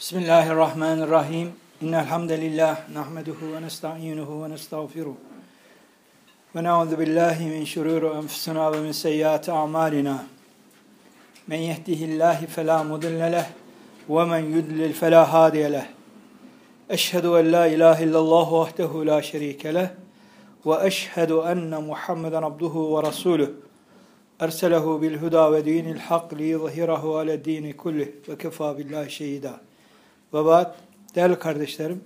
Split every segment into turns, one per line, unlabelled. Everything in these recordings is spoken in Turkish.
Bismillahirrahmanirrahim. İnnel hamdelellah nahmeduhu ve nestainuhu ve nestağfiruh. Ve na'udzu billahi min şururi enfusina ve min seyyiati a'malina. Men yehdihillahu fela mudille leh ve men yudlil fela hadiye leh. Eşhedü en la ilahe illallah vahdehu la şerike leh ve eşhedü enne Muhammeden abduhu ve resuluh. Erselehu bil huda ve dinil hak li yuzhirahu ala dini kullih ve kefa billahi şehida. Ve ba'd, değerli kardeşlerim,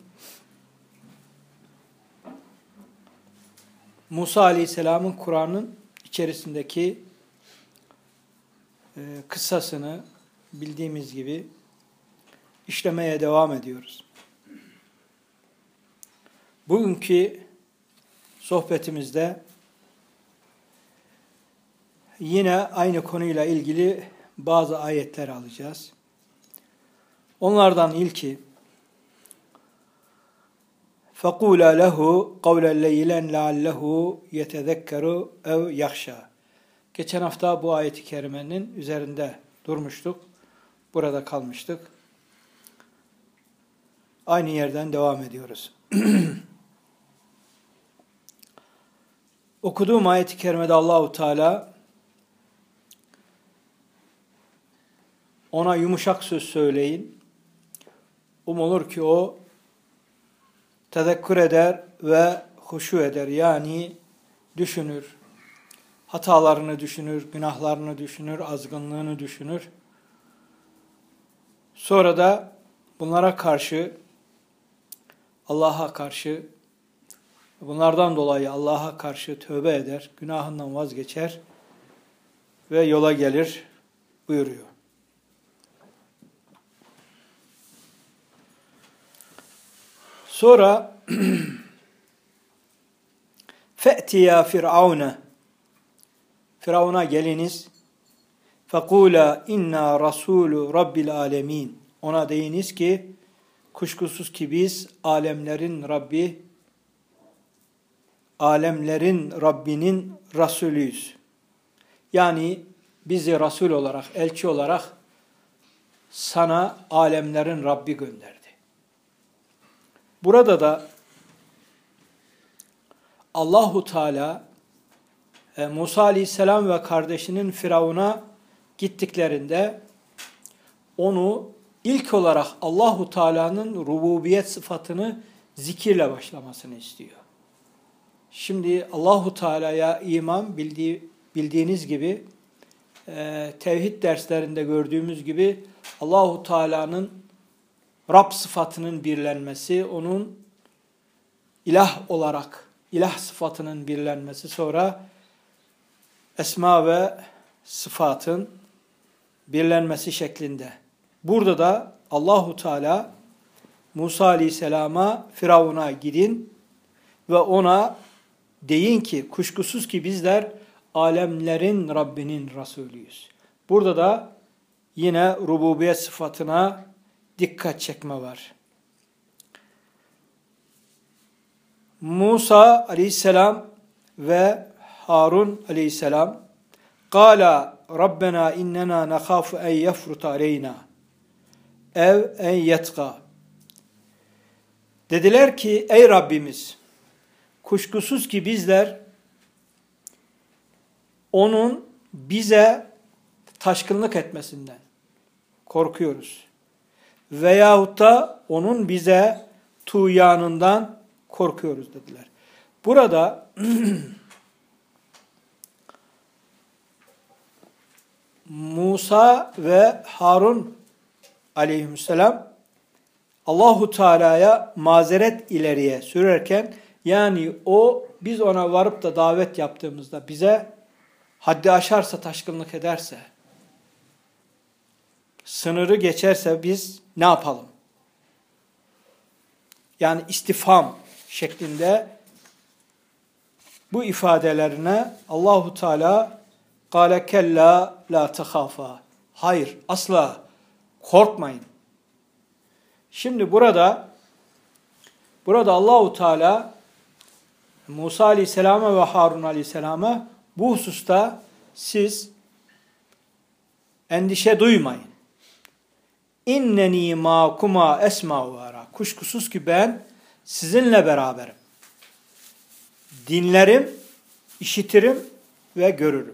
Musa Aleyhisselam'ın Kur'an'ın içerisindeki kıssasını bildiğimiz gibi işlemeye devam ediyoruz. Bugünkü sohbetimizde yine aynı konuyla ilgili bazı ayetler alacağız. Onlardan ilki فَقُولَا لَهُ قَوْلًا لَيْلًا لَعَلَّهُ يَتَذَكَّرُ اَوْ يَخْشَى. Geçen hafta bu ayet-i kerimenin üzerinde durmuştuk. Burada kalmıştık. Aynı yerden devam ediyoruz. Okuduğum ayet-i kerimede Allahu Teala ona yumuşak söz söyleyin. Umulur ki o tezekkür eder ve huşu eder. Yani düşünür, hatalarını düşünür, günahlarını düşünür, azgınlığını düşünür. Sonra da bunlara karşı, Allah'a karşı, bunlardan dolayı Allah'a karşı tövbe eder, günahından vazgeçer ve yola gelir buyuruyor. Sonra فَأْتِيَا فِرْعَوْنَ Firavun'a geliniz. فَقُولَا اِنَّا رَسُولُ رَبِّ الْعَالَمِينَ Ona deyiniz ki, kuşkusuz ki biz alemlerin Rabbi, alemlerin Rabbinin Resulüyüz. Yani bizi Resul olarak, elçi olarak sana alemlerin Rabbi gönderdi. Burada da Allahu Teala Musa Aleyhisselam ve kardeşinin Firavun'a gittiklerinde onu ilk olarak Allahu Teala'nın rububiyet sıfatını zikirle başlamasını istiyor. Şimdi Allahu Teala'ya iman bildiğiniz gibi tevhid derslerinde gördüğümüz gibi Allahu Teala'nın Rab sıfatının birlenmesi, onun ilah olarak, ilah sıfatının birlenmesi, sonra esma ve sıfatın birlenmesi şeklinde. Burada da Allahu Teala Musa Aleyhisselam'a Firavun'a gidin ve ona deyin ki kuşkusuz ki bizler alemlerin Rabbinin Resulüyüz. Burada da yine rububiyet sıfatına dikkat çekme var. Musa Aleyhisselam ve Harun Aleyhisselam "Kâlâ Rabbena innena nekhafu en yefruta aleyna ev en yetgâ." Dediler ki ey Rabbimiz, kuşkusuz ki bizler onun bize taşkınlık etmesinden korkuyoruz. Veyahut da onun bize tuğyanından korkuyoruz dediler. Burada Musa ve Harun aleyhisselam Allahu Teala'ya mazeret ileriye sürerken, yani biz ona varıp da davet yaptığımızda bize haddi aşarsa, taşkınlık ederse, sınırı geçerse biz ne yapalım? Yani istifham şeklinde bu ifadelerine Allahu Teala "Kâle kellâ lâ tehâfâ." Hayır, asla korkmayın. Şimdi burada Allahu Teala Musa Aleyhisselam'a ve Harun Aleyhisselam'a bu hususta siz endişe duymayın. İnneni ma'kuma esma'u ve ara. Kuşkusuz ki ben sizinle beraberim. Dinlerim, işitirim ve görürüm.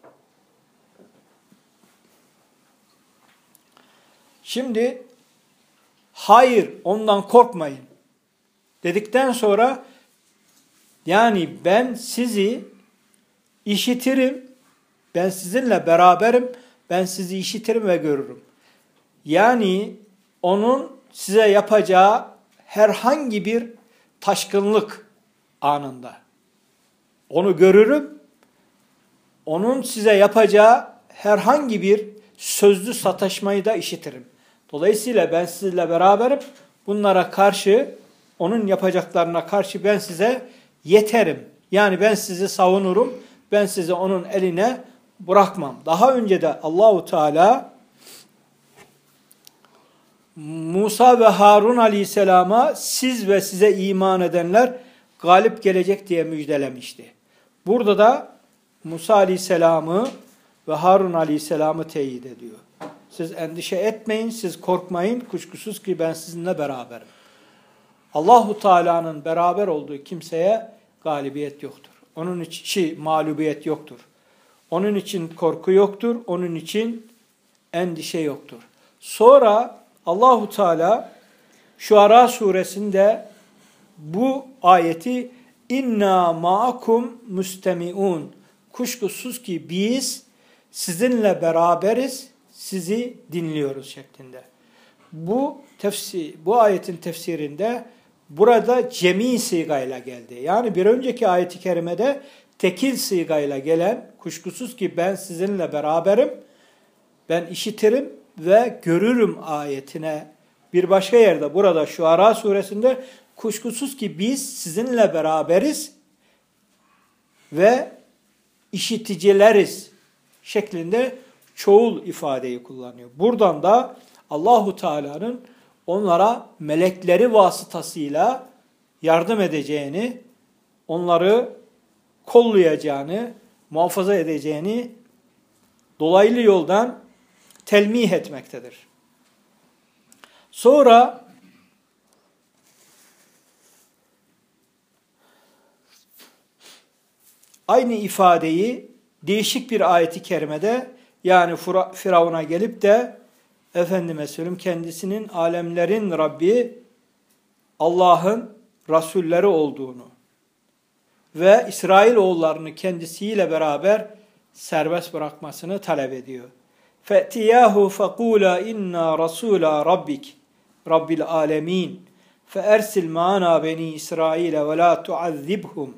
Şimdi hayır ondan korkmayın dedikten sonra yani ben sizi işitirim, ben sizinle beraberim, ben sizi işitirim ve görürüm. Yani onun size yapacağı herhangi bir taşkınlık anında onu görürüm. Onun size yapacağı herhangi bir sözlü sataşmayı da işitirim. Dolayısıyla ben sizinle beraberim. Bunlara karşı, onun yapacaklarına karşı ben size yeterim. Yani ben sizi savunurum. Ben sizi onun eline bırakmam. Daha önce de Allahu Teala Musa ve Harun Aleyhisselam'a siz ve size iman edenler galip gelecek diye müjdelemişti. Burada da Musa Aleyhisselam'ı ve Harun Aleyhisselam'ı teyit ediyor. Siz endişe etmeyin, siz korkmayın, kuşkusuz ki ben sizinle beraberim. Allahu Teala'nın beraber olduğu kimseye galibiyet yoktur. Onun için mağlubiyet yoktur. Onun için korku yoktur, onun için endişe yoktur. Sonra Allahu Teala Şuara suresinde bu ayeti inna ma'akum mustemi'un. Kuşkusuz ki biz sizinle beraberiz, sizi dinliyoruz şeklinde. Bu ayetin tefsirinde burada cemi sigayla geldi. Yani bir önceki ayeti kerimede tekil sigayla gelen kuşkusuz ki ben sizinle beraberim, ben işitirim ve görürüm ayetine bir başka yerde burada Şuara suresinde kuşkusuz ki biz sizinle beraberiz ve işiticileriz şeklinde çoğul ifadeyi kullanıyor. Buradan da Allahu Teala'nın onlara melekleri vasıtasıyla yardım edeceğini, onları kollayacağını, muhafaza edeceğini dolaylı yoldan telmih etmektedir. Sonra aynı ifadeyi değişik bir ayeti kerimede yani Firavun'a gelip de efendime söyleyeyim kendisinin alemlerin Rabbi Allah'ın Resulleri olduğunu ve İsrailoğullarını kendisiyle beraber serbest bırakmasını talep ediyor. فَأْتِيَاهُ فَقُولَا اِنَّا رَسُولَا رَبِّكِ رَبِّ الْعَالَمِينَ فَاَرْسِلْ مَعَنَا بَنِي إِسْرَائِيلَ وَلَا تُعَذِّبْهُمْ.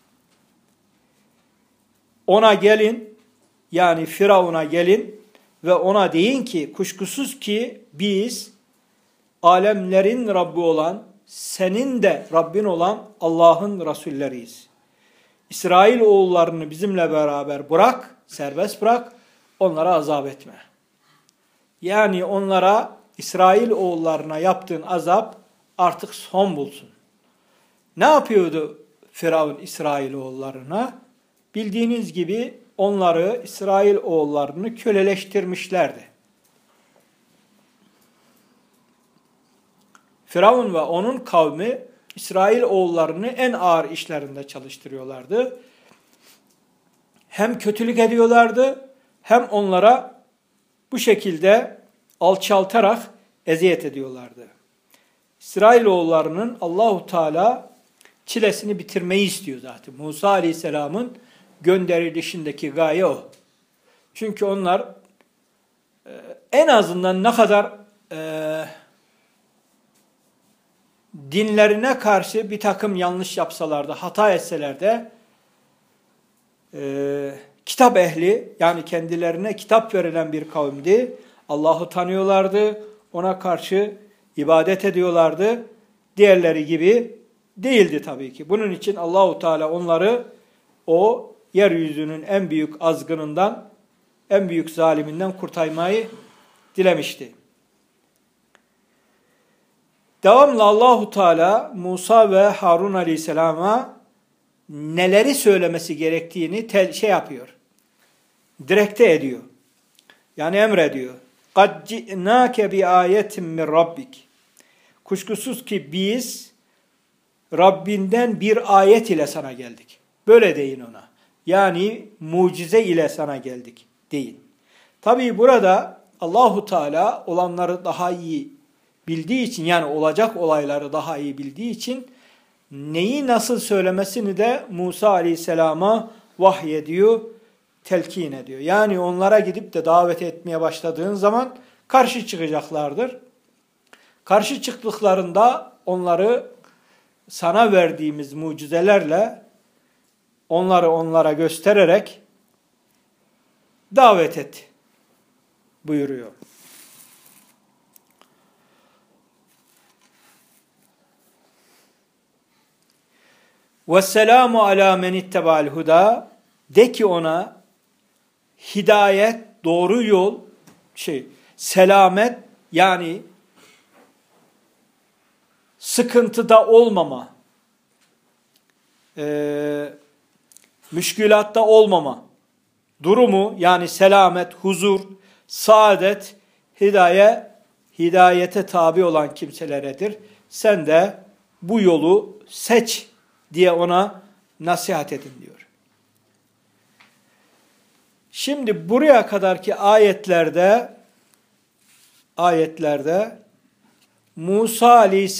Ona gelin, yani Firavun'a gelin ve ona deyin ki kuşkusuz ki biz alemlerin Rabbi olan, senin de Rabbin olan Allah'ın Resulleriyiz. İsrail oğullarını bizimle beraber bırak, serbest bırak, onlara azap etme. Yani onlara, İsrail oğullarına yaptığın azap artık son bulsun. Ne yapıyordu Firavun İsrail oğullarına? Bildiğiniz gibi onları, İsrail oğullarını köleleştirmişlerdi. Firavun ve onun kavmi İsrail oğullarını en ağır işlerinde çalıştırıyorlardı. Hem kötülük ediyorlardı, hem onlara bu şekilde alçaltarak eziyet ediyorlardı. İsrailoğullarının Allahu Teala çilesini bitirmeyi istiyor zaten. Musa Aleyhisselam'ın gönderilişindeki gaye o. Çünkü onlar en azından ne kadar dinlerine karşı bir takım yanlış yapsalar da, hata etseler de kitap ehli, yani kendilerine kitap verilen bir kavimdi. Allah'ı tanıyorlardı, ona karşı ibadet ediyorlardı. Diğerleri gibi değildi tabii ki. Bunun için Allahu Teala onları o yeryüzünün en büyük azgınından, en büyük zaliminden kurtarmayı dilemişti. Devamlı Allahu Teala Musa ve Harun Aleyhisselam'a neleri söylemesi gerektiğini yapıyor. Direkte ediyor. Yani emrediyor. قَدْ جِئْنَاكَ بِآيَةٍ مِّنْ رَبِّكِ Kuşkusuz ki biz Rabbinden bir ayet ile sana geldik. Böyle deyin ona. Yani mucize ile sana geldik deyin. Tabii burada Allahu Teala olanları daha iyi bildiği için, yani olacak olayları daha iyi bildiği için neyi nasıl söylemesini de Musa Aleyhisselam'a vahyediyor, telkin ediyor. Yani onlara gidip de davet etmeye başladığın zaman karşı çıkacaklardır. Karşı çıktıklarında onları sana verdiğimiz mucizelerle onlara göstererek davet et buyuruyor. وَالسَّلَامُ عَلَى مَنِ اتَّبَعَ الْهُدَى De ki ona hidayet, doğru yol, selamet, yani sıkıntıda olmama, müşkülatta olmama durumu, yani selamet, huzur, saadet, hidayete tabi olan kimseleredir. Sen de bu yolu seç diye ona nasihat edin diyor. Şimdi buraya kadarki ayetlerde Musa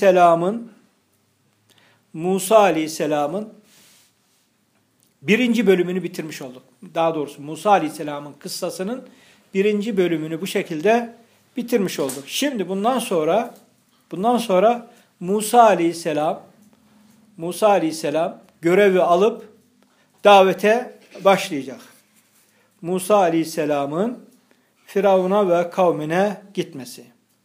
Aleyhisselam'ın birinci bölümünü bitirmiş olduk. Daha doğrusu Musa Aleyhisselam'ın kıssasının birinci bölümünü bu şekilde bitirmiş olduk. Şimdi bundan sonra Musa Aleyhisselam görevi alıp davete başlayacak. Musa Aleyhisselam'ın Firavun'a ve kavmine gitmesi.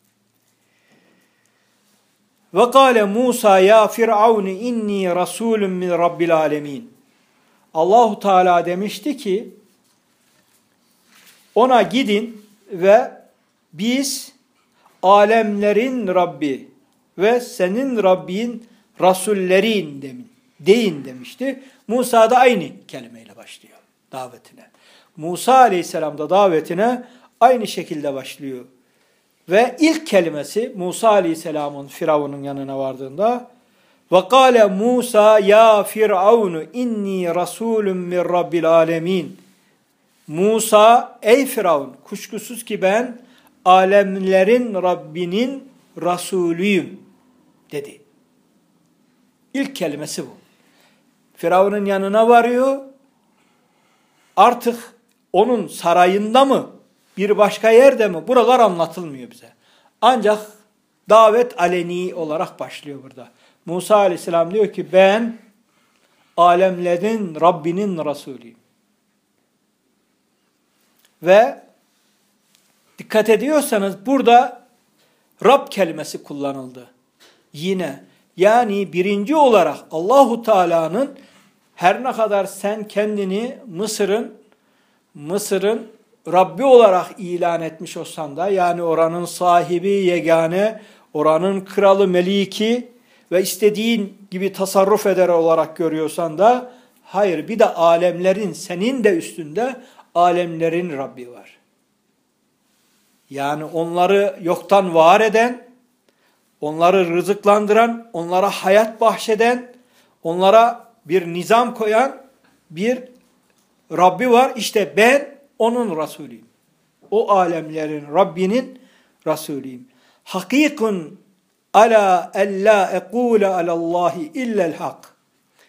Ve kâle Musa ya Firavun inni rasulun min Rabbil alemin. Allahu Teala demişti ki ona gidin ve biz alemlerin Rabbi ve senin Rabbin rasullerin deyin demişti. Musa da aynı kelimeyle başlıyor davetine. Musa Aleyhisselam da davetine aynı şekilde başlıyor. Ve ilk kelimesi Musa Aleyhisselam'ın Firavun'un yanına vardığında وَقَالَ Musa ya Firavunu inni rasulun min Rabbil alemin. Musa ey Firavun, kuşkusuz ki ben alemlerin Rabbinin Resulüyüm dedi. İlk kelimesi bu. Firavun'un yanına varıyor. Artık onun sarayında mı, bir başka yerde mi? Buralar anlatılmıyor bize. Ancak davet aleni olarak başlıyor burada. Musa Aleyhisselam diyor ki ben alemlerin Rabbinin Resulüyüm. Ve dikkat ediyorsanız burada Rab kelimesi kullanıldı. Yine yani birinci olarak Allahu Teala'nın her ne kadar sen kendini Mısır'ın Rabbi olarak ilan etmiş olsan da, yani oranın sahibi, yegane, oranın kralı, meliki ve istediğin gibi tasarruf eder olarak görüyorsan da, hayır, bir de alemlerin, senin de üstünde alemlerin Rabbi var. Yani onları yoktan var eden, onları rızıklandıran, onlara hayat bahşeden, onlara bir nizam koyan bir Rabbi var. İşte ben onun Resulüyüm. O alemlerin Rabbinin Resulüyüm. Hakikun ala ella ekule alallahi illel hak.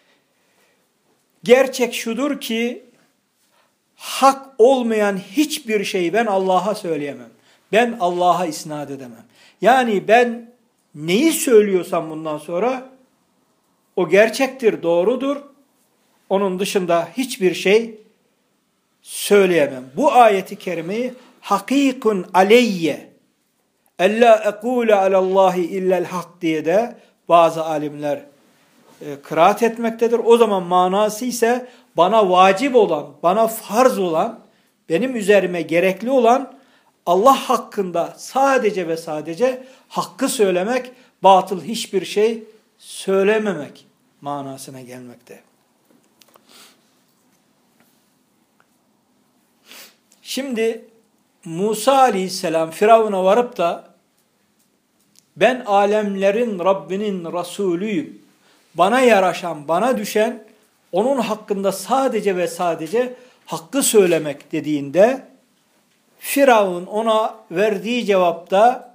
Gerçek şudur ki hak olmayan hiçbir şeyi ben Allah'a söyleyemem. Ben Allah'a isnat edemem. Yani ben neyi söylüyorsam bundan sonra o gerçektir, doğrudur. Onun dışında hiçbir şey söyleyemem. Bu ayeti kerimeyi hakikun aleyye ella ekule alallahi illel hak diye de bazı alimler kıraat etmektedir. O zaman manası ise bana vacip olan, bana farz olan, benim üzerime gerekli olan Allah hakkında sadece ve sadece hakkı söylemek, batıl hiçbir şey söylememek manasına gelmekte. Şimdi Musa aleyhisselam Firavun'a varıp da ben alemlerin Rabbinin Resulüyüm. Bana yaraşan, bana düşen onun hakkında sadece ve sadece hakkı söylemek dediğinde Firavun ona verdiği cevapta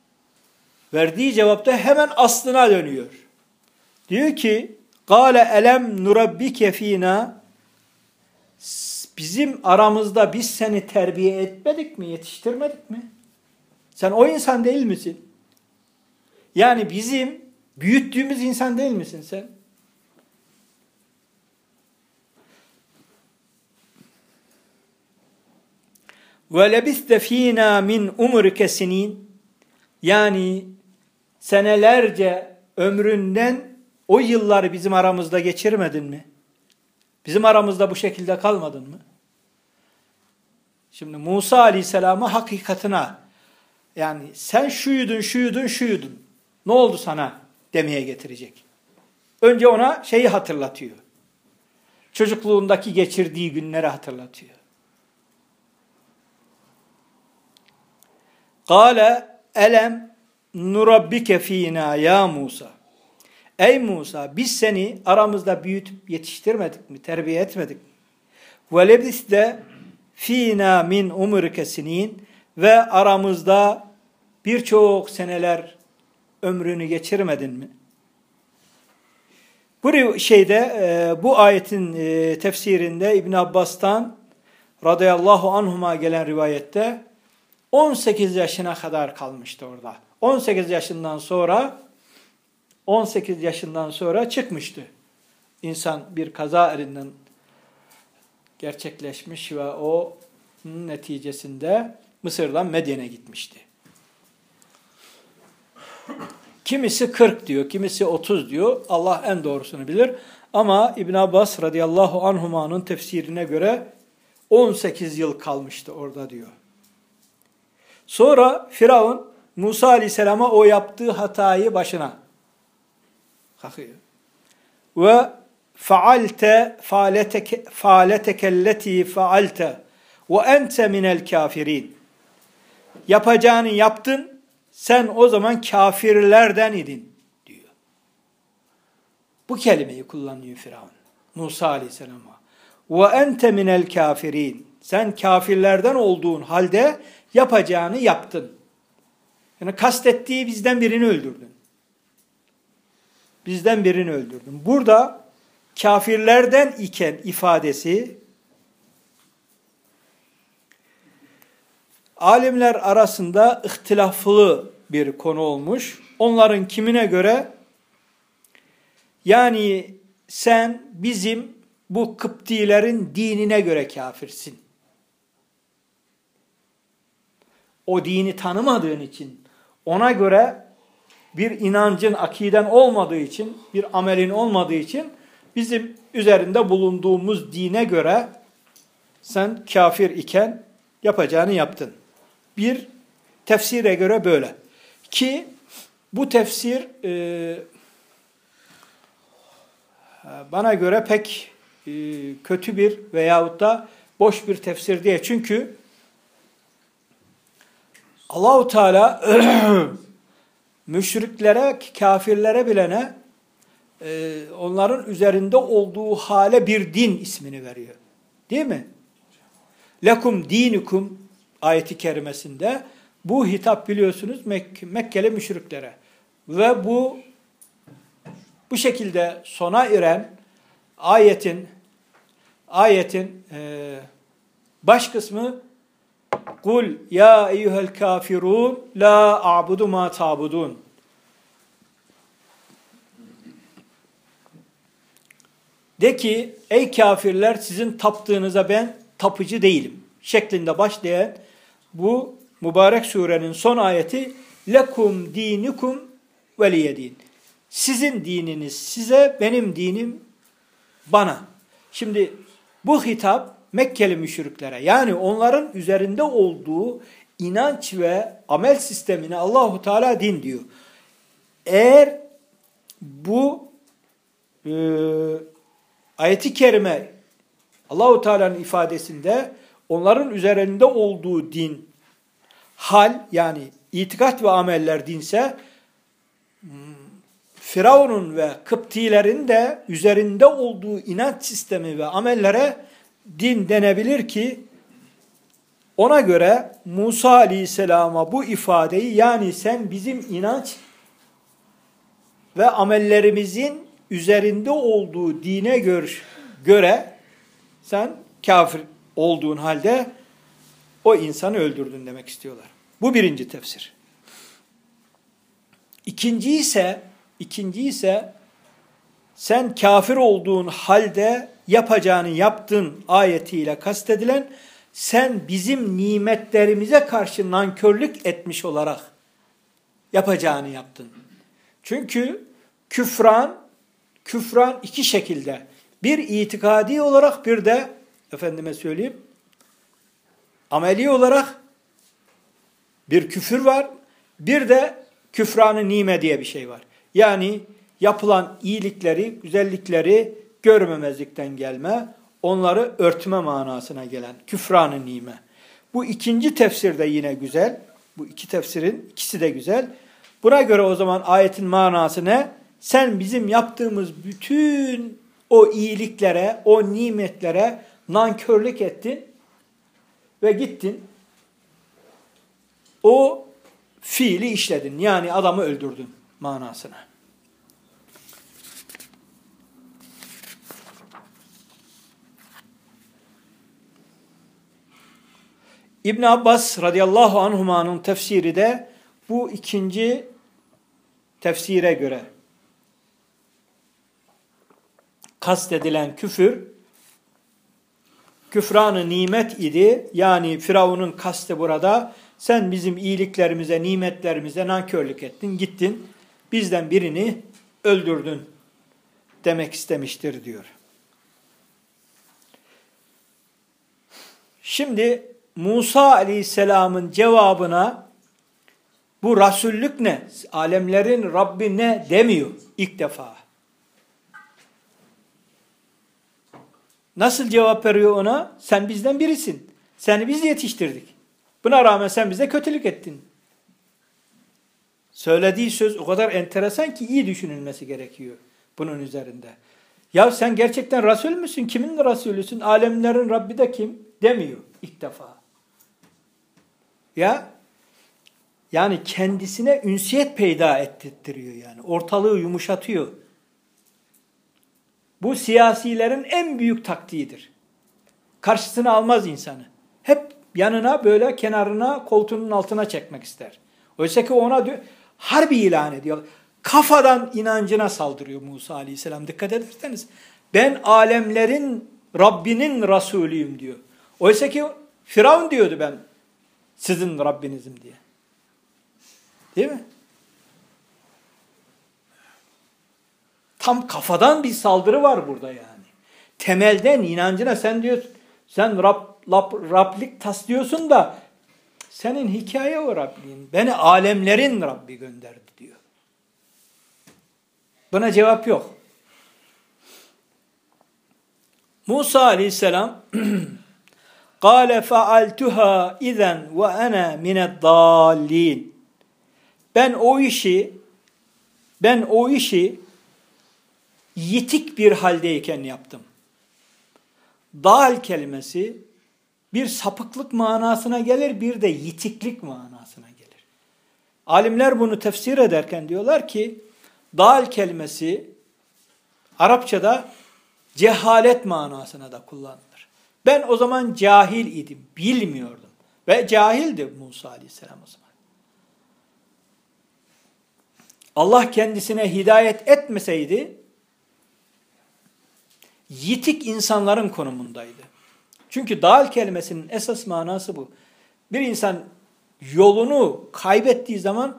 hemen aslına dönüyor. Diyor ki: "Kâle elem nurabbike fînâ" Bizim aramızda biz seni terbiye etmedik mi, yetiştirmedik mi? Sen o insan değil misin? Yani bizim büyüttüğümüz insan değil misin sen? وَلَبِثْتَ ف۪ينَا مِنْ اُمُرِكَ سِن۪ينَ Yani senelerce ömründen o yılları bizim aramızda geçirmedin mi? Bizim aramızda bu şekilde kalmadın mı? Şimdi Musa Aleyhisselam'a hakikatine, yani sen şuydun, ne oldu sana demeye getirecek. Önce ona şeyi hatırlatıyor. Çocukluğundaki geçirdiği günleri hatırlatıyor. Kâle elem nurabbike fînâ ya Musa. Ey Musa, biz seni aramızda büyütüp yetiştirmedik mi, terbiye etmedik mi? Ve lebiste fînâ min umrike sinin ve aramızda birçok seneler ömrünü geçirmedin mi? Bu ayetin tefsirinde İbn Abbas'tan radıyallahu anhuma gelen rivayette 18 yaşına kadar kalmıştı orada. 18 yaşından sonra çıkmıştı. İnsan bir kaza erinden gerçekleşmiş ve o neticesinde Mısır'dan Medyen'e gitmişti. Kimisi 40 diyor, kimisi 30 diyor. Allah en doğrusunu bilir. Ama İbn Abbas radıyallahu anhuma'nın tefsirine göre 18 yıl kalmıştı orada diyor. Sonra Firavun Musa aleyhisselama o yaptığı hatayı başına kalkıyor. Ve faaleteke faalte ve ente minel kafirin. Yapacağını yaptın, sen o zaman kafirlerden idin diyor. Bu kelimeyi kullanıyor Firavun Musa aleyhisselama. Ve ente minel kafirin. Sen kafirlerden olduğun halde yapacağını yaptın. Yani kastettiği bizden birini öldürdün. Burada kafirlerden iken ifadesi alimler arasında ihtilaflı bir konu olmuş. Onların kimine göre yani sen bizim bu Kıptilerin dinine göre kafirsin. O dini tanımadığın için, ona göre bir inancın, akiden olmadığı için, bir amelin olmadığı için bizim üzerinde bulunduğumuz dine göre sen kafir iken yapacağını yaptın. Bir tefsire göre böyle. Ki bu tefsir bana göre pek kötü bir veyahut da boş bir tefsir değil. Çünkü Allah-u Teala müşriklere, kafirlere bilene onların üzerinde olduğu hale bir din ismini veriyor. Değil mi? Lekum dinukum ayeti kerimesinde bu hitap biliyorsunuz Mekkeli müşriklere. Ve bu şekilde sona eren ayetin baş kısmı Kul ya eyyuhel kafirun la a'budu ma ta'budun. De ki ey kafirler sizin taptığınıza ben tapıcı değilim şeklinde başlayan bu mübarek surenin son ayeti lekum dinukum veliyedin. Sizin dininiz size, benim dinim bana. Şimdi bu hitap Mekkeli müşriklere, yani onların üzerinde olduğu inanç ve amel sistemine Allahu Teala din diyor. Eğer bu ayeti kerime Allahu Teala'nın ifadesinde onların üzerinde olduğu din hal, yani itikat ve ameller dinse, Firavun'un ve Kıptilerin de üzerinde olduğu inanç sistemi ve amellere din denebilir ki, ona göre Musa Aleyhisselam'a bu ifadeyi, yani sen bizim inanç ve amellerimizin üzerinde olduğu dine göre sen kafir olduğun halde o insanı öldürdün demek istiyorlar. Bu birinci tefsir. İkinci ise sen kafir olduğun halde yapacağını yaptın ayetiyle kastedilen, sen bizim nimetlerimize karşı nankörlük etmiş olarak yapacağını yaptın. Çünkü küfran iki şekilde. Bir itikadi olarak, bir de efendime söyleyeyim ameli olarak bir küfür var. Bir de küfranı nime diye bir şey var. Yani yapılan iyilikleri, güzellikleri görmemezlikten gelme, onları örtme manasına gelen küfranı nime. Bu ikinci tefsir de yine güzel. Bu iki tefsirin ikisi de güzel. Buna göre o zaman ayetin manası ne? Sen bizim yaptığımız bütün o iyiliklere, o nimetlere nankörlük ettin ve gittin. O fiili işledin. Yani adamı öldürdün manasına. İbn Abbas radıyallahu anhuma'nın tefsiri de bu ikinci tefsire göre kastedilen küfran-ı nimet idi. Yani Firavun'un kastı burada, sen bizim iyiliklerimize, nimetlerimize nankörlük ettin, gittin, bizden birini öldürdün demek istemiştir diyor. Şimdi Musa Aleyhisselam'ın cevabına bu Resullük ne, alemlerin Rabbi ne demiyor ilk defa. Nasıl cevap veriyor ona? Sen bizden birisin. Seni biz yetiştirdik. Buna rağmen sen bize kötülük ettin. Söylediği söz o kadar enteresan ki iyi düşünülmesi gerekiyor bunun üzerinde. Ya sen gerçekten Resul müsün? Kimin Resulüsün? Alemlerin Rabbi de kim? Demiyor ilk defa. Ya yani kendisine ünsiyet peyda ettirtiyor yani. Ortalığı yumuşatıyor. Bu siyasilerin en büyük taktiğidir. Karşısına almaz insanı. Hep yanına böyle kenarına, koltuğunun altına çekmek ister. Oysa ki ona diyor, harbi ilan ediyor. Kafadan inancına saldırıyor Musa Aleyhisselam. Dikkat ederseniz. Ben alemlerin Rabbinin Resulüyüm diyor. Oysa ki Firavun diyordu ben sizin Rabbinizim diye. Değil mi? Tam kafadan bir saldırı var burada yani. Temelden inancına sen diyorsun, sen Rablik taslıyorsun da senin hikaye o Rabbin. Beni alemlerin Rabbi gönderdi diyor. Buna cevap yok. Musa Aleyhisselam قَالَ فَعَلْتُهَا اِذَنْ وَاَنَا مِنَ الضَّالِّينَ Ben o işi yitik bir haldeyken yaptım. Dal kelimesi bir sapıklık manasına gelir, bir de yitiklik manasına gelir. Alimler bunu tefsir ederken diyorlar ki, dal kelimesi Arapçada cehalet manasına da kullanılır. Ben o zaman cahil idim, bilmiyordum. Ve cahildi Musa Aleyhisselam o zaman. Allah kendisine hidayet etmeseydi, yitik insanların konumundaydı. Çünkü dal kelimesinin esas manası bu. Bir insan yolunu kaybettiği zaman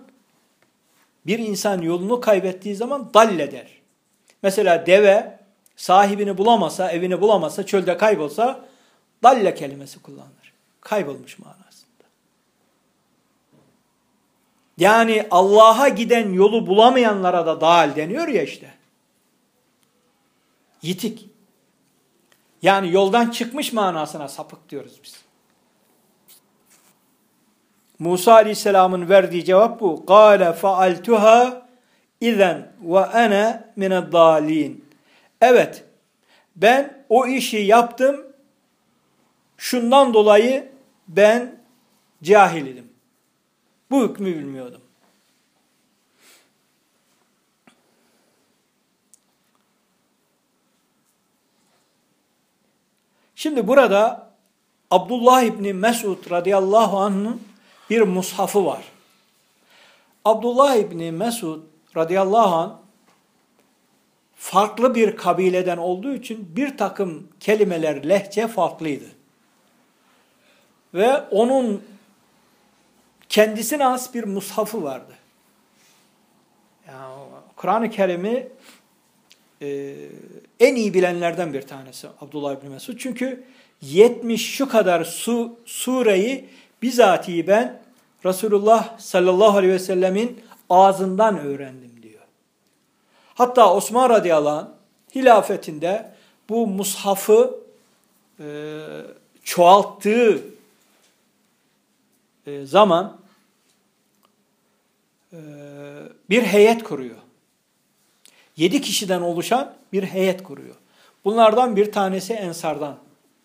dalle der. Mesela deve sahibini bulamasa, evini bulamasa, çölde kaybolsa dalle kelimesi kullanılır. Kaybolmuş manasında. Yani Allah'a giden yolu bulamayanlara da dal deniyor ya işte. Yitik. Yani yoldan çıkmış manasına sapık diyoruz biz. Musa Aleyhisselam'ın verdiği cevap bu. Kâle fealtuha izen ve ene mineddâlin. Evet, ben o işi yaptım. Şundan dolayı ben cahil idim. Bu hükmü bilmiyordum. Şimdi burada Abdullah İbni Mesud radıyallahu anh'ın bir mushafı var. Abdullah İbni Mesud radıyallahu anh farklı bir kabileden olduğu için bir takım kelimeler, lehçe farklıydı. Ve onun kendisine has bir mushafı vardı. Yani Kur'an-ı Kerim'i en iyi bilenlerden bir tanesi Abdullah İbni Mesud. Çünkü 70 şu kadar sureyi bizatihi ben Resulullah sallallahu aleyhi ve sellemin ağzından öğrendim diyor. Hatta Osman radıyallahu anh hilafetinde bu mushafı çoğalttığı zaman bir heyet kuruyor. 7 kişiden oluşan bir heyet kuruyor. Bunlardan bir tanesi Ensardan.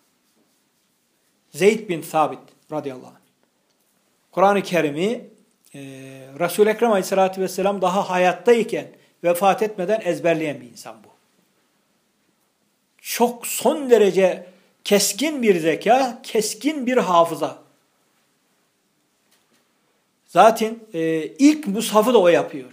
Zeyd bin Sabit radıyallahu anh. Kur'an-ı Kerim'i Resul-i Ekrem aleyhissalatü vesselam daha hayattayken vefat etmeden ezberleyen bir insan bu. Çok son derece keskin bir zeka, keskin bir hafıza. Zaten ilk mushafı da o yapıyor.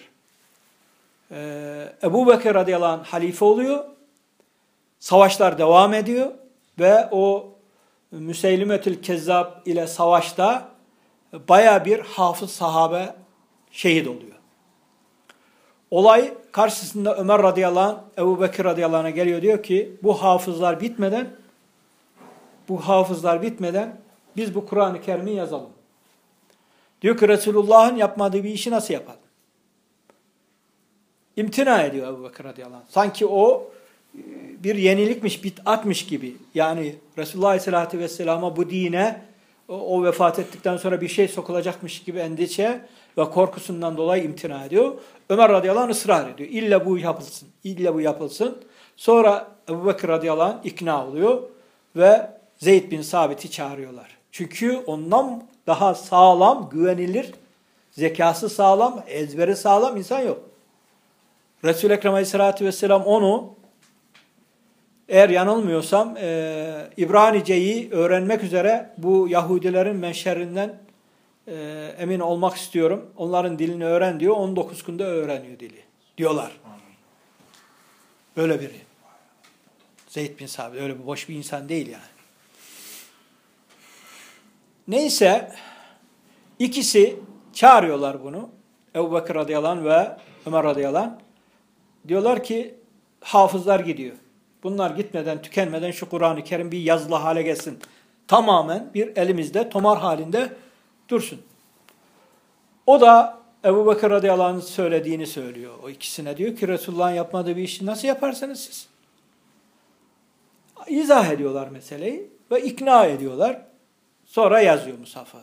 Ebu Bekir radıyallahu anh halife oluyor. Savaşlar devam ediyor ve o Müseylimetül Kezzab ile savaşta baya bir hafız sahabe şehit oluyor. Olay karşısında Ömer radıyallahu anh, Ebu Bekir radıyallahu anh'a geliyor, diyor ki bu hafızlar bitmeden biz bu Kur'an-ı Kerim'i yazalım. Diyor ki Resulullah'ın yapmadığı bir işi nasıl yapalım? İmtina ediyor Ebu Bekir radıyallahu anh. Sanki o bir yenilikmiş, bid'atmış gibi. Yani Resulullah aleyhissalatü vesselama bu dine o vefat ettikten sonra bir şey sokulacakmış gibi endişe ve korkusundan dolayı imtina ediyor. Ömer radıyallahu anh ısrar ediyor. İlla bu yapılsın, illa bu yapılsın. Sonra Ebu Bekir radıyallahu anh ikna oluyor ve Zeyd bin Sabit'i çağırıyorlar. Çünkü ondan daha sağlam, güvenilir, zekası sağlam, ezberi sağlam insan yok. Resul-i Ekrem aleyhissalatü vesselam onu, eğer yanılmıyorsam İbranice'yi öğrenmek üzere bu Yahudilerin menşerinden emin olmak istiyorum. Onların dilini öğren diyor. 19 günde öğreniyor dili. Diyorlar. Öyle biri. Zeyd bin Sabit öyle boş bir insan değil yani. Neyse ikisi çağırıyorlar bunu. Ebu Bekir radıyallahu anh ve Ömer radıyallahu anh. Diyorlar ki hafızlar gidiyor. Bunlar gitmeden, tükenmeden şu Kur'an-ı Kerim bir yazılı hale gelsin. Tamamen bir elimizde, tomar halinde dursun. O da Ebu Bekir radıyallahu anh'ın söylediğini söylüyor. O ikisine diyor ki Resulullah'ın yapmadığı bir işi nasıl yaparsınız siz? İzah ediyorlar meseleyi ve ikna ediyorlar. Sonra yazıyor mushafı.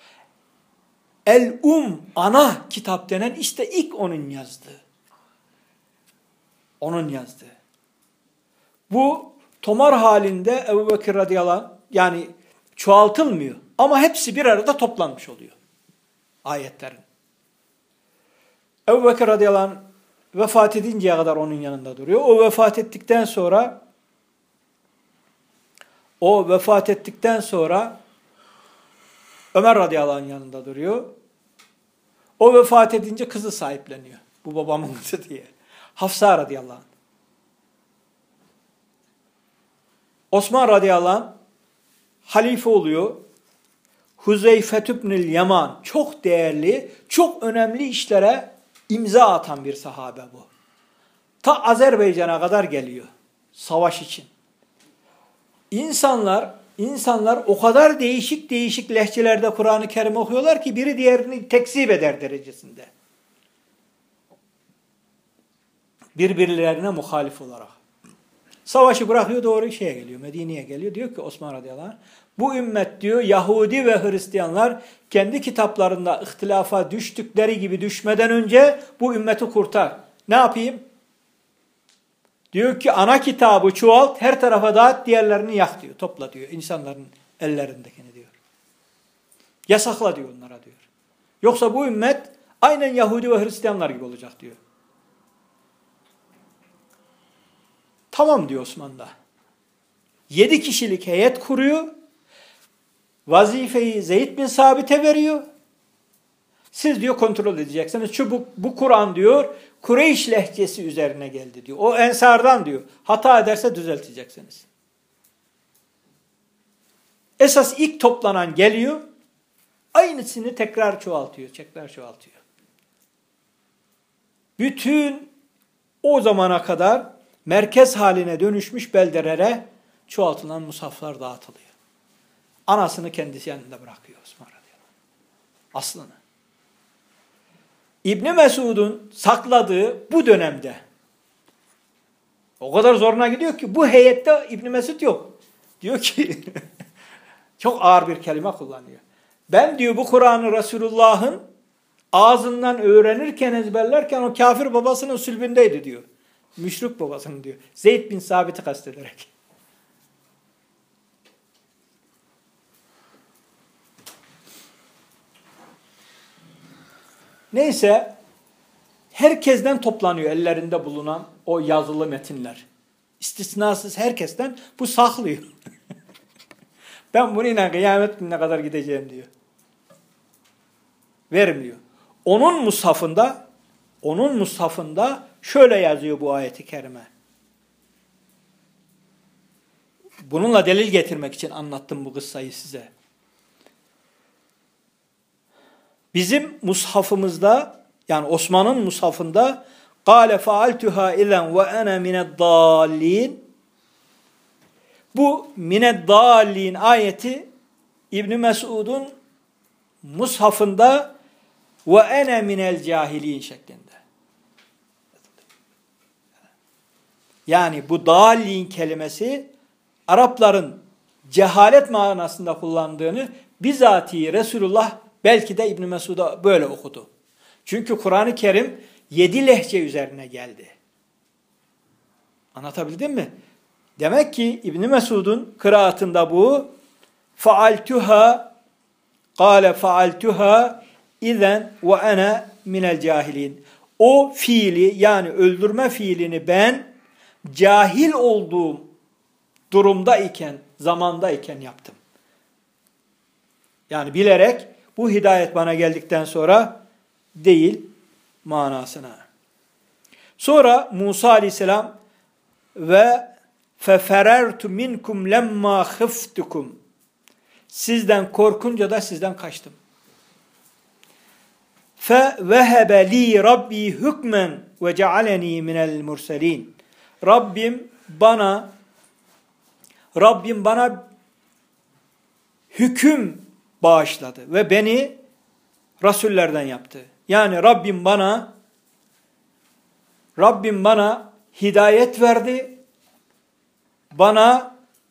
Ana kitap denen işte ilk onun yazdığı. Onun yazdığı. Bu tomar halinde Ebu Bekir radıyallahu anh, yani çoğaltılmıyor ama hepsi bir arada toplanmış oluyor ayetlerin. Ebu Bekir radıyallahu anh vefat edinceye kadar onun yanında duruyor. O vefat ettikten sonra Ömer radıyallahu anh yanında duruyor. O vefat edince kızı sahipleniyor. Bu babamın kızı diye. Hafsa radıyallahu anh. Osman radıyallahu anh halife oluyor. Huzeyfe ibnül Yaman çok değerli, çok önemli işlere imza atan bir sahabe bu. Ta Azerbaycan'a kadar geliyor savaş için. İnsanlar o kadar değişik lehçelerde Kur'an-ı Kerim okuyorlar ki biri diğerini tekzip eder derecesinde. Birbirlerine muhalif olarak. Savaşı bırakıyor, doğru şeye geliyor, Medine'ye geliyor. Diyor ki Osman radıyallahu anh, bu ümmet diyor Yahudi ve Hristiyanlar kendi kitaplarında ihtilafa düştükleri gibi düşmeden önce bu ümmeti kurtar. Ne yapayım? Diyor ki ana kitabı çoğalt, her tarafa dağıt, diğerlerini yak diyor. Topla diyor insanların ellerindekini diyor. Yasakla diyor onlara diyor. Yoksa bu ümmet aynen Yahudi ve Hristiyanlar gibi olacak diyor. Tamam diyor Osman da. 7 kişilik heyet kuruyor. Vazifeyi Zeyd bin Sabit'e veriyor. Siz diyor kontrol edeceksiniz. Bu Kur'an diyor Kureyş lehçesi üzerine geldi diyor. O ensardan diyor. Hata ederse düzelteceksiniz. Esas ilk toplanan geliyor. Aynısını tekrar çoğaltıyor. Bütün o zamana kadar merkez haline dönüşmüş beldelere çoğaltılan mushaflar dağıtılıyor. Anasını kendisi yanında bırakıyor Osman radıyallahu anh. Aslını. İbn Mesud'un sakladığı bu dönemde o kadar zoruna gidiyor ki bu heyette İbn Mesud yok. Diyor ki çok ağır bir kelime kullanıyor. Ben diyor bu Kur'an'ı Resulullah'ın ağzından öğrenirken, ezberlerken o kafir babasının sülbündeydi diyor. Müşrik babasının diyor. Zeyd bin Sabit'i kastederek. Neyse herkesten toplanıyor ellerinde bulunan o yazılı metinler. İstisnasız herkesten bu saklıyor. Ben bununla kıyamet gününe kadar gideceğim diyor. Vermiyor. Onun mushafında şöyle yazıyor bu ayeti kerime. Bununla delil getirmek için anlattım bu kıssayı size. Bizim mushafımızda, yani Osman'ın mushafında قَالَ فَعَلْتُهَا اِذَنْ وَاَنَا مِنَ الضَّالِّينَ Bu mineddallin ayeti İbn Mesud'un mushafında ve ene minel cahilin şeklinde. Yani bu dallin kelimesi Arapların cehalet manasında kullandığını bizatihi Resulullah belki de İbn Mesud'a böyle okudu. Çünkü Kur'an-ı Kerim 7 lehçe üzerine geldi. Anlatabildim mi? Demek ki İbn Mesud'un kıraatında bu faaltuha qale faaltuha izen ve ana minel cahilin. O fiili, yani öldürme fiilini ben cahil olduğum durumdayken, zamandayken yaptım. Yani bilerek bu hidayet bana geldikten sonra değil manasına. Sonra Musa aleyhisselam ve feferertu minkum lemma khiftukum. Sizden korkunca da sizden kaçtım. Fe vehebe li rabbi hükmen ve cealeni minel murselin. Rabbim bana hüküm bağışladı ve beni rasullerden yaptı. Yani Rabbim bana hidayet verdi. Bana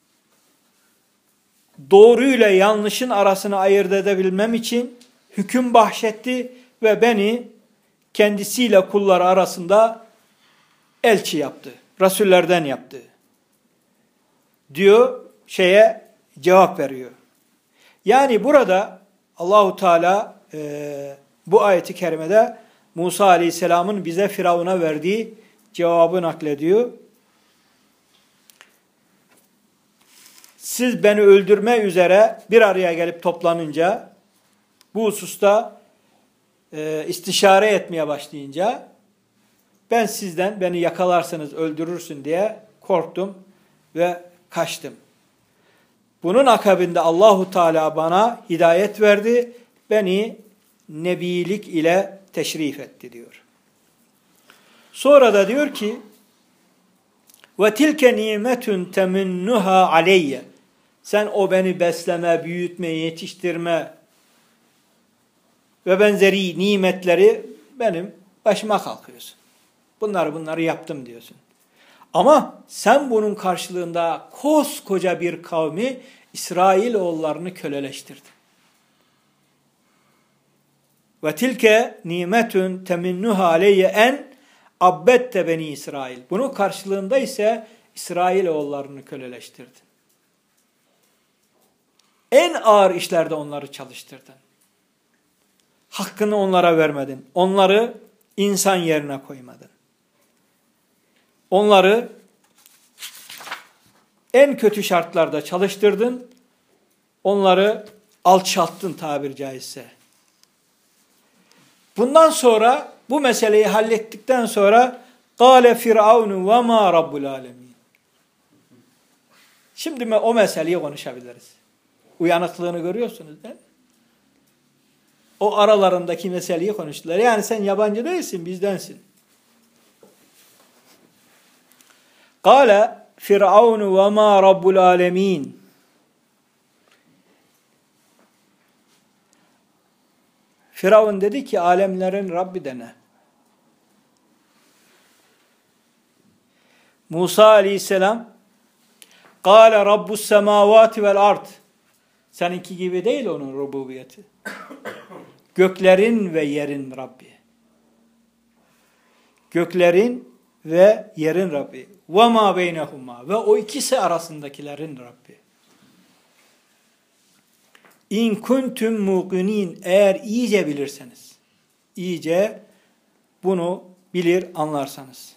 doğruyla yanlışın arasını ayırt edebilmem için hüküm bahşetti ve beni kendisiyle kullar arasında elçi yaptı. Rasullerden yaptı. Diyor, cevap veriyor. Yani burada Allahu Teala bu ayeti kerimede Musa Aleyhisselam'ın bize Firavun'a verdiği cevabı naklediyor. Siz beni öldürme üzere bir araya gelip toplanınca, bu hususta istişare etmeye başlayınca, ben sizden beni yakalarsanız öldürürsün diye korktum ve kaçtım. Bunun akabinde Allahu Teala bana hidayet verdi, beni nebilik ile teşrif etti diyor. Sonra da diyor ki ve tilke nimetun teminnuha aleyye. Sen o beni besleme, büyütme, yetiştirme ve benzeri nimetleri benim başıma kalkıyorsun. Bunları yaptım diyorsun. Ama sen bunun karşılığında koskoca bir kavmi İsrailoğullarını köleleştirdin. Ve tilke nimetun teminnuha aleyye en abbette beni İsrail. Bunun karşılığında ise İsrailoğullarını köleleştirdin. En ağır işlerde onları çalıştırdın. Hakkını onlara vermedin. Onları insan yerine koymadın. Onları en kötü şartlarda çalıştırdın. Onları alçalttın tabiri caizse. Bundan sonra bu meseleyi hallettikten sonra قَالَ فِرْعَوْنُ وَمَا رَبُّ الْعَالَمِينَ. Şimdi o meseleyi konuşabiliriz. Uyanıklığını görüyorsunuz değil mi? O aralarındaki meseleyi konuştular. Yani sen yabancı değilsin, bizdensin. قَالَ فِرْعَوْنُ وَمَا رَبُّ الْعَالَمِينَ. Firavun dedi ki alemlerin Rabbi de ne? Musa aleyhisselam قَالَ رَبُّ السَّمَاوَاتِ وَالْاَرْضِ. Seninki gibi değil onun rububiyeti. Göklerin ve yerin Rabbi. Göklerin ve yerin Rabbi. وَمَا بَيْنَهُمَا. Ve o ikisi arasındakilerin Rabbi. İn kuntum muqinin, eğer iyice bilirseniz, iyice bunu bilir anlarsanız.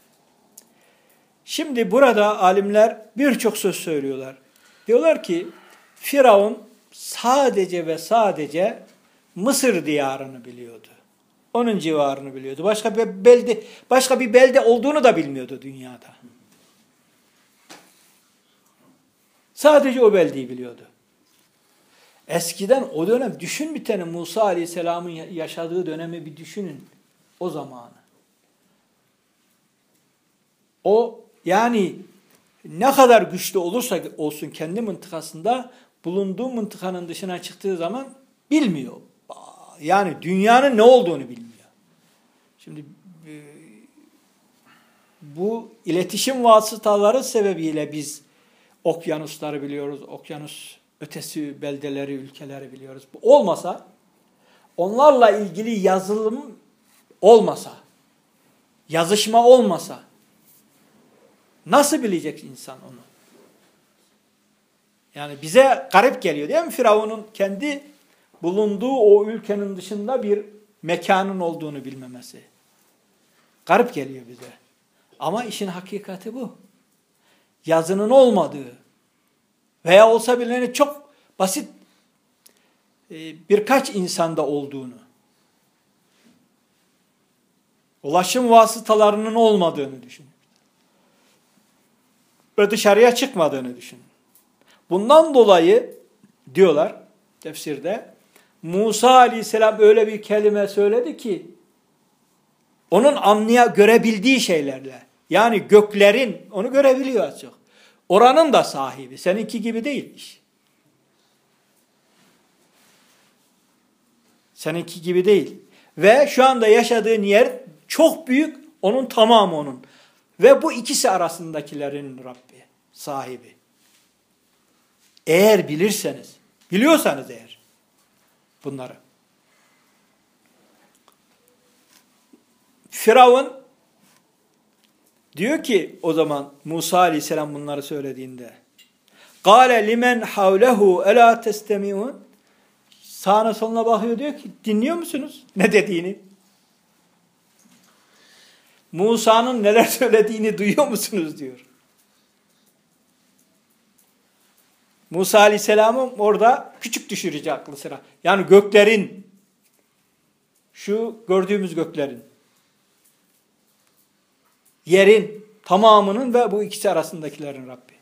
Şimdi burada alimler birçok söz söylüyorlar. Diyorlar ki Firavun sadece ve sadece Mısır diyarını biliyordu. Onun civarını biliyordu. Başka bir belde olduğunu da bilmiyordu dünyada. Sadece o beldeyi biliyordu. Eskiden o dönem, düşün bir tane Musa Aleyhisselam'ın yaşadığı dönemi bir düşünün. O zamanı. O yani ne kadar güçlü olursa olsun kendi mıntıkasında, bulunduğu mıntıkanın dışına çıktığı zaman bilmiyor. Yani dünyanın ne olduğunu bilmiyor. Şimdi bu iletişim vasıtaları sebebiyle biz okyanusları biliyoruz, okyanus ötesi beldeleri, ülkeleri biliyoruz. Bu olmasa, onlarla ilgili yazılım olmasa, yazışma olmasa, nasıl bilecek insan onu? Yani bize garip geliyor değil mi? Firavun'un kendi bulunduğu o ülkenin dışında bir mekanın olduğunu bilmemesi. Garip geliyor bize. Ama işin hakikati bu. Yazının olmadığı veya olsa bile çok basit birkaç insanda olduğunu, ulaşım vasıtalarının olmadığını düşünün. Ve dışarıya çıkmadığını düşünün. Bundan dolayı diyorlar tefsirde, Musa Aleyhisselam öyle bir kelime söyledi ki, onun görebildiği şeylerle, yani göklerin, onu görebiliyor açık. Oranın da sahibi, seninki gibi değilmiş. Seninki gibi değil. Ve şu anda yaşadığın yer çok büyük, onun tamamı onun. Ve bu ikisi arasındakilerin Rabbi, sahibi. Eğer bilirseniz, biliyorsanız eğer bunları. Firavun diyor ki o zaman Musa Aleyhisselam bunları söylediğinde قَالَ لِمَنْ حَوْلَهُ اَلَا تَسْتَمِعُونَ. Sağına soluna bakıyor, diyor ki dinliyor musunuz ne dediğini? Musa'nın neler söylediğini duyuyor musunuz diyor. Musa Aleyhisselam'ı orada küçük düşürecek aklı sıra. Yani göklerin, şu gördüğümüz göklerin, yerin tamamının ve bu ikisi arasındakilerin Rabbi.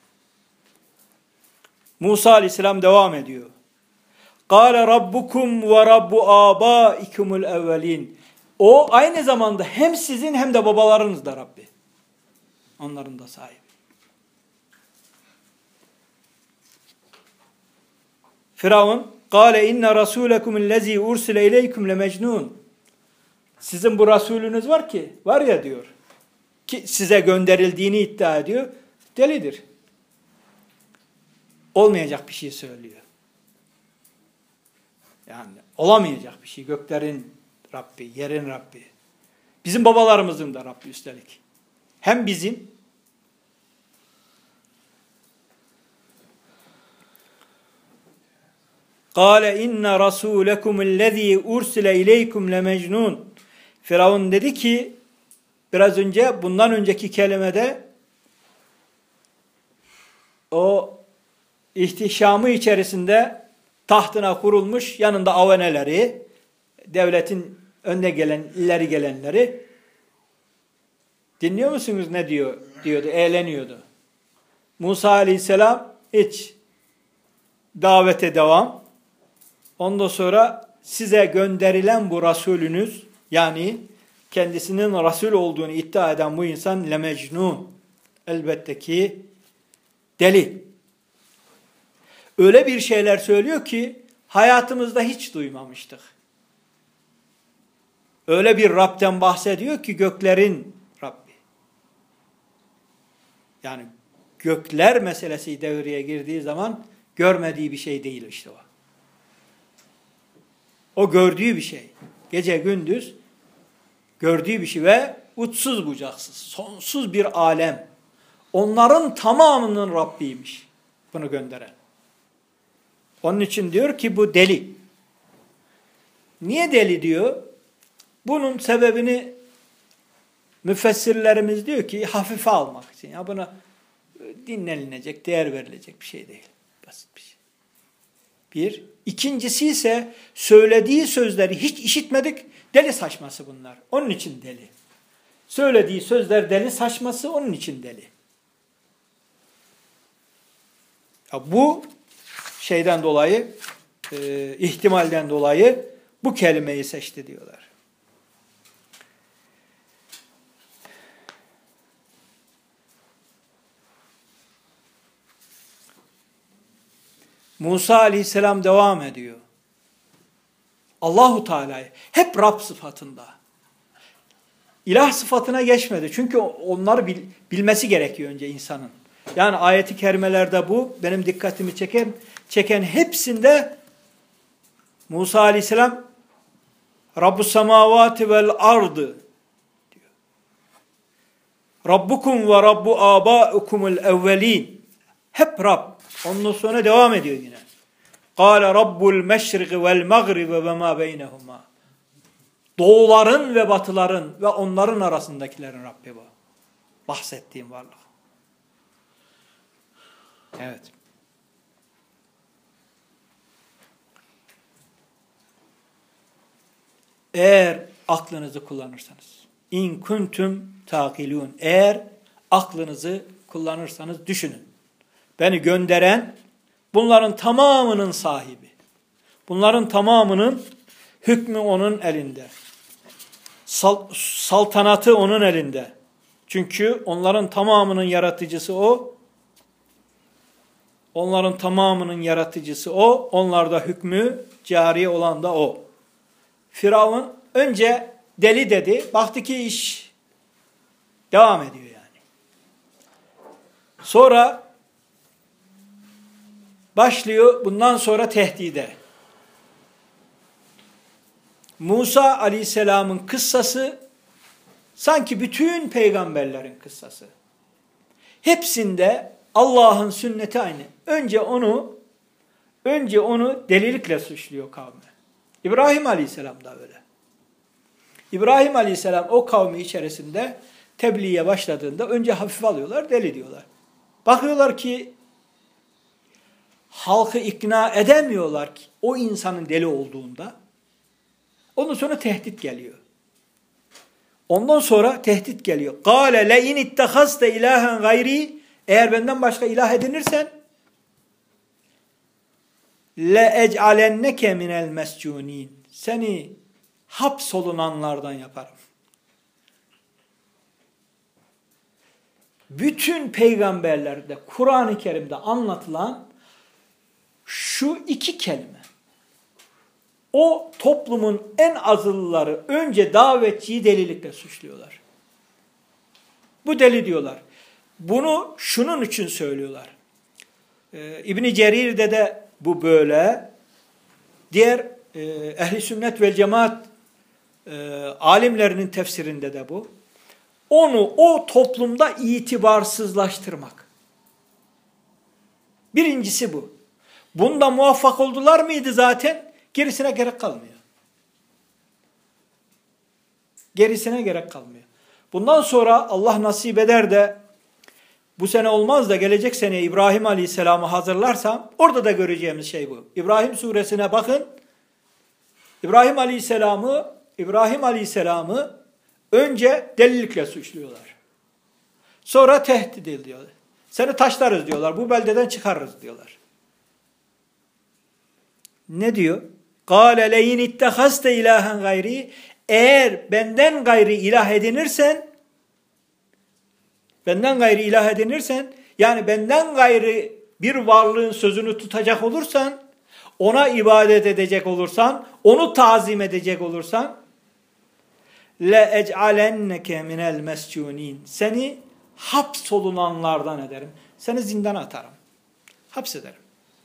Musa Aleyhisselam devam ediyor. قَالَ رَبُّكُمْ وَرَبُّ آبَائِكُمُ الْاَوَّلِينَ. O aynı zamanda hem sizin hem de babalarınız da Rabbi. Onların da sahibi. Firavun قَالَ اِنَّ رَسُولَكُمُ الَّذ۪ي اُرْسِلَ اِلَيْكُمْ لَمَجْنُونَ. Sizin bu Resulünüz var ya diyor. size gönderildiğini iddia ediyor. Delidir. Olmayacak bir şey söylüyor. Yani olamayacak bir şey. Göklerin Rabbi, yerin Rabbi. Bizim babalarımızın da Rabbi üstelik. Hem bizim قَالَ اِنَّ رَسُولَكُمُ الَّذ۪ي اُرْسِلَ اِلَيْكُمْ لَمَجْنُونَ Firavun dedi ki, biraz önce bundan önceki kelimede o ihtişamı içerisinde tahtına kurulmuş, yanında aveneleri, devletin önde gelen, ileri gelenleri, dinliyor musunuz ne diyor? Diyordu, eğleniyordu. Musa aleyhisselam hiç davete devam. Ondan sonra size gönderilen bu Resulünüz, yani kendisinin Resul olduğunu iddia eden bu insan lemecnun. Elbette ki deli. Öyle bir şeyler söylüyor ki hayatımızda hiç duymamıştık. Öyle bir Rab'den bahsediyor ki göklerin Rabbi. Yani gökler meselesi devreye girdiği zaman görmediği bir şey değil işte o. O gördüğü bir şey. Gece gündüz gördüğü bir şey ve uçsuz bucaksız, sonsuz bir alem. Onların tamamının Rabbiymiş bunu gönderen. Onun için diyor ki bu deli. Niye deli diyor? Bunun sebebini müfessirlerimiz diyor ki hafife almak için. Ya buna dinlenilecek, değer verilecek bir şey değil. Basit bir şey. Bir. İkincisi ise söylediği sözleri hiç işitmedik. Deli saçması bunlar. Onun için deli. Söylediği sözler deli saçması, onun için deli. Ya bu şeyden dolayı, ihtimalden dolayı bu kelimeyi seçti diyorlar. Musa aleyhisselam devam ediyor. Allahu Teala'yı hep Rab sıfatında. İlah sıfatına geçmedi. Çünkü onları bilmesi gerekiyor önce insanın. Yani ayeti kerimelerde bu benim dikkatimi çeken hepsinde Musa aleyhisselam Rabbus semavati vel ardı diyor. Rabbukum ve Rabbu abaukumul evvelin. Hep Rab. Ondan sonra devam ediyor yine. Kâle Rabbul meşriki vel mağribi ve mâ beynehumâ. Doğuların ve batıların ve onların arasındakilerin Rabbi bu. Bahsettiğim varlık. Evet. Eğer aklınızı kullanırsanız, in kuntum taqilun, eğer aklınızı kullanırsanız düşünün. Beni gönderen bunların tamamının sahibi. Bunların tamamının hükmü onun elinde. Saltanatı onun elinde. Çünkü onların tamamının yaratıcısı o. Onların tamamının yaratıcısı o. Onlarda hükmü cari olan da o. Firavun önce deli dedi. Baktı ki iş devam ediyor yani. Sonra başlıyor bundan sonra tehdide. Musa aleyhisselamın kıssası sanki bütün peygamberlerin kıssası. Hepsinde Allah'ın sünneti aynı. Önce onu delilikle suçluyor kavmi. İbrahim aleyhisselam da öyle. İbrahim aleyhisselam o kavmi içerisinde tebliğe başladığında önce hafif alıyorlar, deli diyorlar. Bakıyorlar ki halkı ikna edemiyorlar ki o insanın deli olduğunda. Ondan sonra tehdit geliyor. Ondan sonra tehdit geliyor. قَالَ لَاِنْ اِتَّخَزْتَ اِلَٰهًا غَيْرِي Eğer benden başka ilah edinirsen لَاَجْعَلَنَّكَ مِنَ الْمَسْجُونِينَ Seni hapsolunanlardan yaparım. Bütün peygamberlerde, Kur'an-ı Kerim'de anlatılan şu iki kelime. O toplumun en azıllıları önce davetçiyi delilikle suçluyorlar. Bu deli diyorlar. Bunu şunun için söylüyorlar. İbn-i Cerir'de de bu böyle. Diğer ehli sünnet vel cemaat alimlerinin tefsirinde de bu. Onu o toplumda itibarsızlaştırmak. Birincisi bu. Bunda muvaffak oldular mıydı zaten? Gerisine gerek kalmıyor. Gerisine gerek kalmıyor. Bundan sonra Allah nasip eder de bu sene olmaz da gelecek sene İbrahim Aleyhisselam'ı hazırlarsam orada da göreceğimiz şey bu. İbrahim suresine bakın. İbrahim Aleyhisselam'ı önce delilikle suçluyorlar. Sonra tehdit ediyorlar. Seni taşlarız diyorlar. Bu beldeden çıkarırız diyorlar. Ne diyor? قَالَ لَيْنِ اتَّخَزْتَ اِلَٰهًا غَيْرِي Eğer benden gayri ilah edinirsen, yani benden gayri bir varlığın sözünü tutacak olursan, ona ibadet edecek olursan, onu tazim edecek olursan, لَاَجْعَلَنَّكَ مِنَ الْمَسْجُونِينَ Seni hapsolunanlardan ederim. Seni zindana atarım. Hapsederim.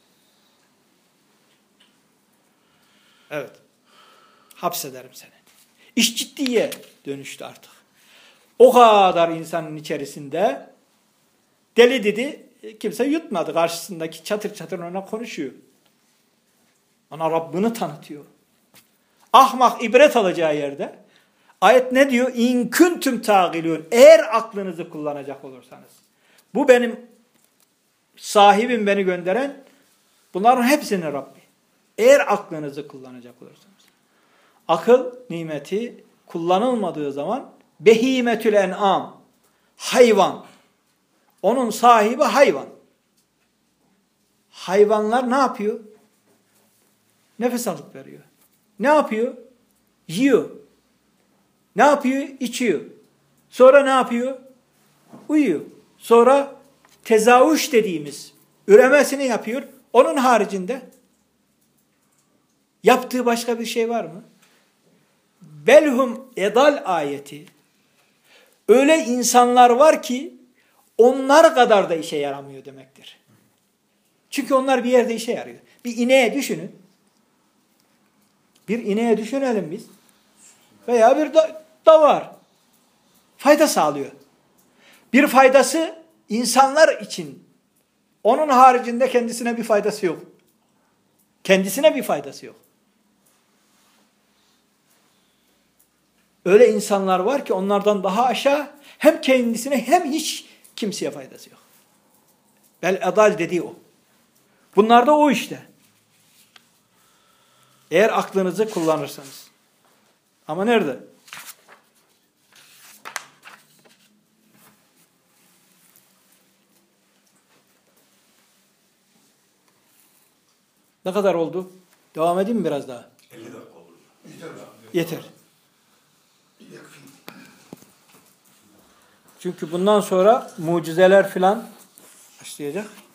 Evet. Hapsederim seni. İş ciddiye dönüştü artık. O kadar insanın içerisinde deli dedi, kimse yutmadı. Karşısındaki çatır çatır ona konuşuyor. Ona Rabbini tanıtıyor. Ahmak ibret alacağı yerde ayet ne diyor? İn kuntum tağilun. Eğer aklınızı kullanacak olursanız. Bu benim sahibim, beni gönderen, bunların hepsinin Rabbi. Eğer aklınızı kullanacak olursanız. Akıl nimeti kullanılmadığı zaman behimetül en'am, hayvan. Onun sahibi hayvan. Hayvanlar ne yapıyor? Nefes alıp veriyor. Ne yapıyor? Yiyor. Ne yapıyor? İçiyor. Sonra ne yapıyor? Uyuyor. Sonra tezavüş dediğimiz üremesini yapıyor. Onun haricinde yaptığı başka bir şey var mı? Belhum edal ayeti. Öyle insanlar var ki onlar kadar da işe yaramıyor demektir. Çünkü onlar bir yerde işe yarıyor. Bir ineğe düşünün. Bir ineğe düşünelim biz. Veya bir davar. Fayda sağlıyor. Bir faydası insanlar için. Onun haricinde kendisine bir faydası yok. Kendisine bir faydası yok. Öyle insanlar var ki onlardan daha aşağı, hem kendisine hem hiç kimseye faydası yok. Bel edal dediği o. Bunlar da o işte. Eğer aklınızı kullanırsanız. Ama nerede? Ne kadar oldu? Devam edeyim mi biraz daha?
50 dakika olur.
Yeter. Çünkü bundan sonra mucizeler filan başlayacak.